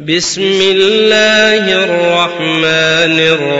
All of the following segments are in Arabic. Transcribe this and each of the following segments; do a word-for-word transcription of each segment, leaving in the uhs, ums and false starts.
بسم الله الرحمن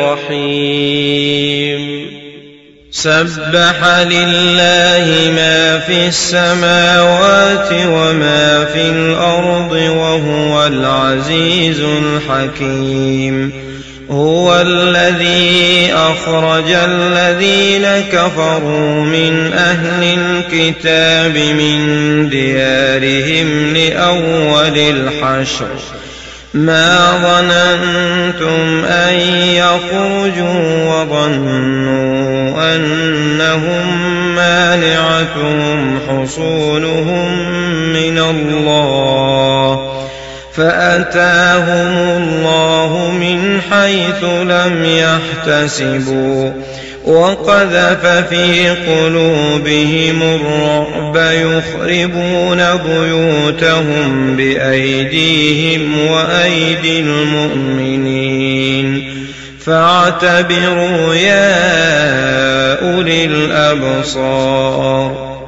الرحيم سبح لله ما في السماوات وما في الأرض وهو العزيز الحكيم. هو الذي أخرج الذين كفروا من أهل الكتاب من ديارهم لأول الحشر ما ظننتم أن يخرجوا وظنوا أنهم مانعتهم حصونهم من الله فأتاهم الله من حيث لم يحتسبوا وقذف في قلوبهم الرعب يخربون بيوتهم بأيديهم وأيدي المؤمنين فاعتبروا يا أولي الأبصار.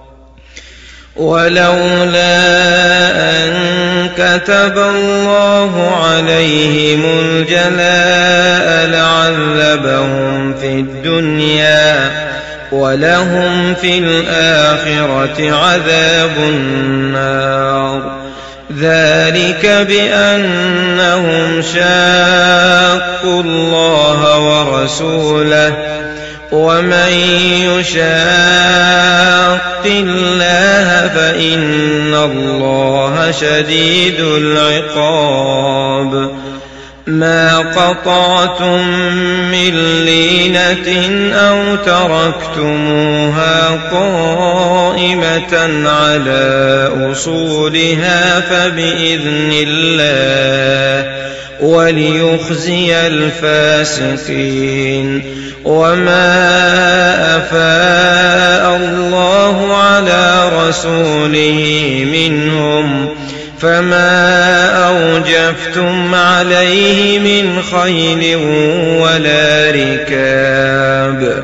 ولولا أن كتب الله عليهم الجلاء لعذبهم في الدنيا ولهم في الآخرة عذاب النار ذلك بأنهم شاقوا الله ورسوله ومن يشاق الله فإن الله شديد العقاب. ما قطعتم من لينة أو تركتموها قائمة على أصولها فبإذن الله وليخزي الفاسقين. وما أفاء الله على رسوله منهم فما أوجفتم عليه من خيل ولا ركاب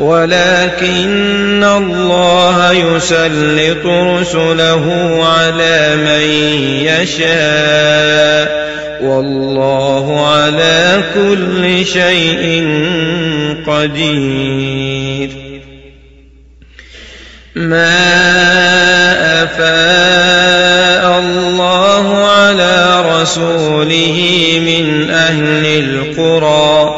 ولكن الله يسلط رسله على من يشاء والله على كل شيء قدير. ما أفاء الله على رسوله من أهل القرى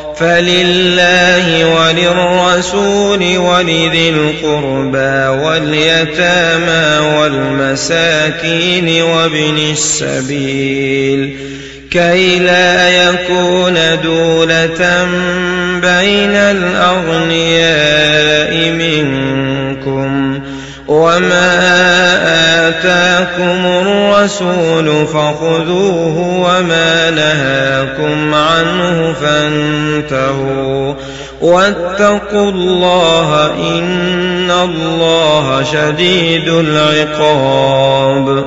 فلله وللرسول ولذي القربى واليتامى والمساكين وابن السبيل كي لا يكون دولة بين الأغنياء منكم وما آتاكم الرسول فخذوه وما نهاكم عنه فانتهوا واتقوا الله إن الله شديد العقاب.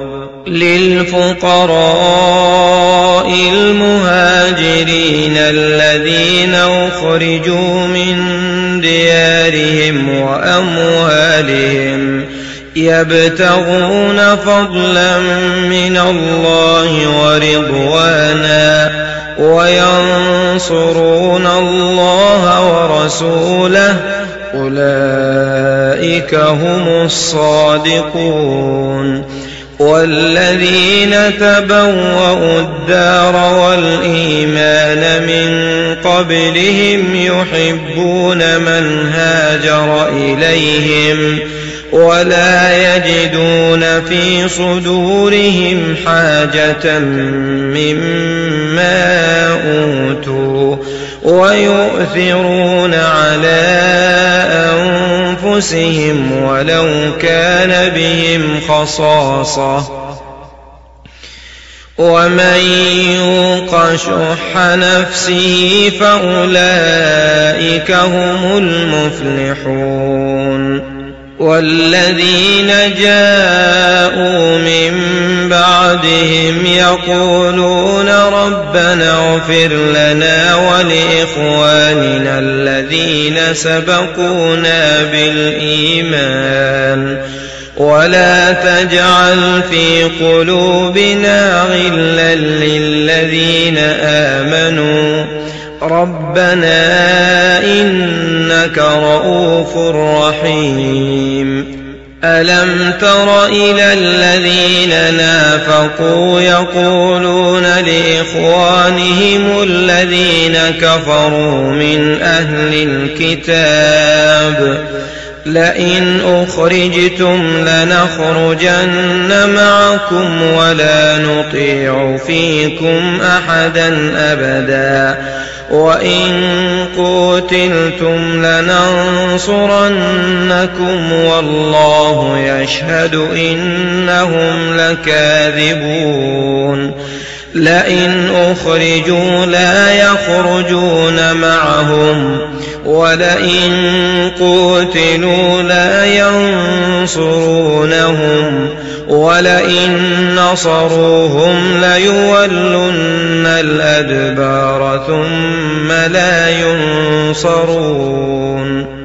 للفقراء المهاجرين الذين أخرجوا من ديارهم وأموالهم يبتغون فضلا من الله ورضوانا وينصرون الله ورسوله أولئك هم الصادقون. والذين تبوأوا الدار والإيمان من قبلهم يحبون من هاجر إليهم ولا يجدون في صدورهم حاجة مما أوتوا ويؤثرون على أنفسهم ولو كان بهم خصاصة ومن يوق شح نفسه فأولئك هم المفلحون. والذين جاءوا من بعدهم يقولون ربنا اغفر لنا ولإخواننا الذين سبقونا بالإيمان ولا تجعل في قلوبنا غلا للذين آمنوا ربنا إنك رؤوف رحيم. ألم تر إلى الذين نافقوا يقولون لإخوانهم الذين كفروا من أهل الكتاب لئن أخرجتم لنخرجن معكم ولا نطيع فيكم أحدا أبدا وإن قتلتم لننصرنكم والله يشهد إنهم لكاذبون. لئن أخرجوا لا يخرجون معهم ولئن قتلوا لا ينصرونهم ولئن نصروهم ليولن الأدبار ثم لا ينصرون.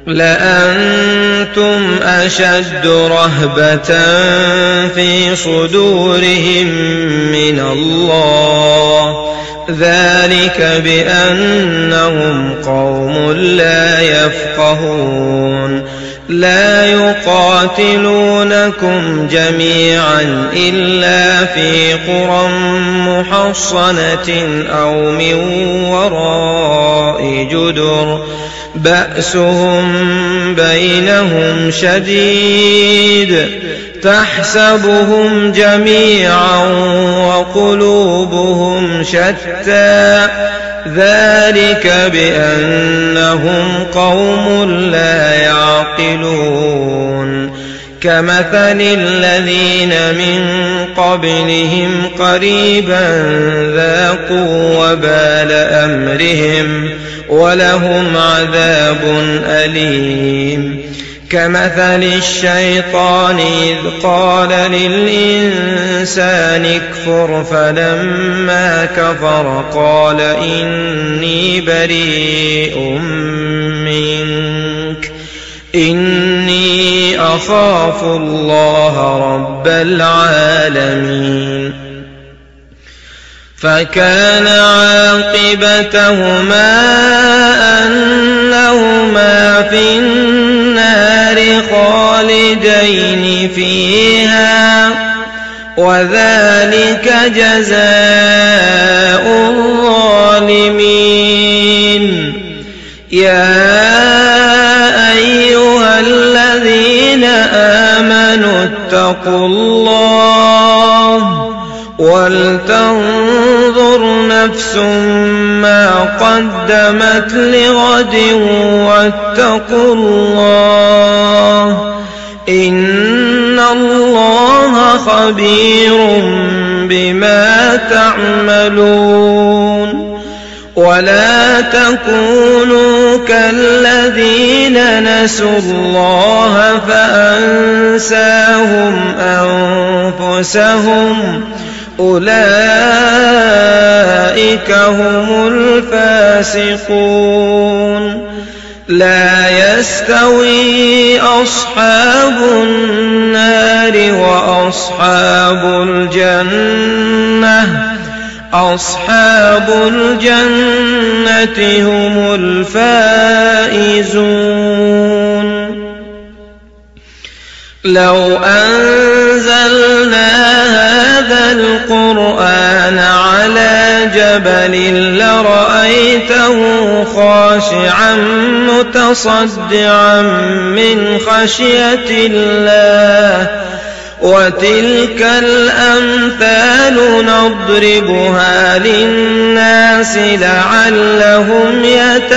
لأنتم أشد رهبة في صدورهم من الله ذلك بأنهم قوم لا يفقهون. لا يقاتلونكم جميعا إلا في قرى محصنة أو من وراء جدر بأسهم بينهم شديد تحسبهم جميعا وقلوبهم شتى ذلك بأنهم قوم لا يعقلون. كمثل الذين من قبلهم قريبا ذاقوا وبال أمرهم ولهم عذاب أليم. كمثل الشيطان إذ قال للإنسان اكفر فلما كفر قال إني بريء منك إني أخاف الله رب العالمين. فكان عاقبتهما أنهما في النار خالدين فيها وذلك جزاء الظالمين. يا أيها الذين آمنوا اتقوا الله ولتنظر نفس ما قدمت لغد واتقوا الله إن الله خبير بما تعملون. ولا تكونوا كالذين نسوا الله فأنساهم أنفسهم أولئك هم الفاسقون. لا يستوي أصحاب النار وأصحاب الجنة أصحاب الجنة هم الفائزون. لو أنزلنا هذا القرآن على جبل لرأيته خاشعا متصدعا من خشية الله وتلك الأمثال نضربها للناس لعلهم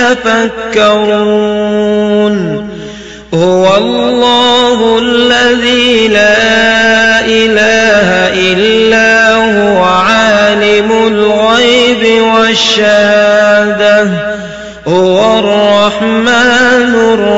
يتفكرون. هو الله الذي لا إله إلا هو عالم الغيب والشهادة هو الرحمن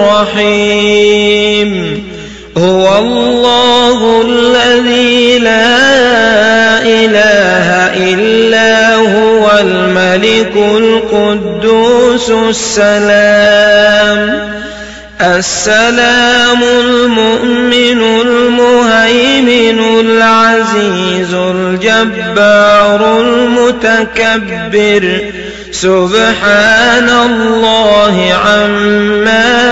الرحيم. هو الله الذي لا إله إلا هو الملك القدوس السلام السلام المؤمن المهيمن العزيز الجبار المتكبر سبحان الله عما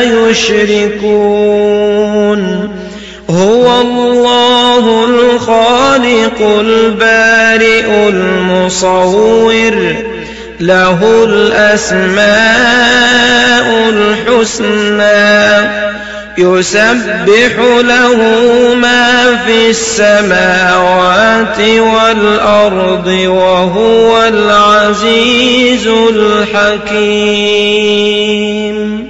يشركون هو الله الخالق البارئ المصور له الأسماء الحسنى يسبح له ما في السماوات والأرض وهو العزيز الحكيم.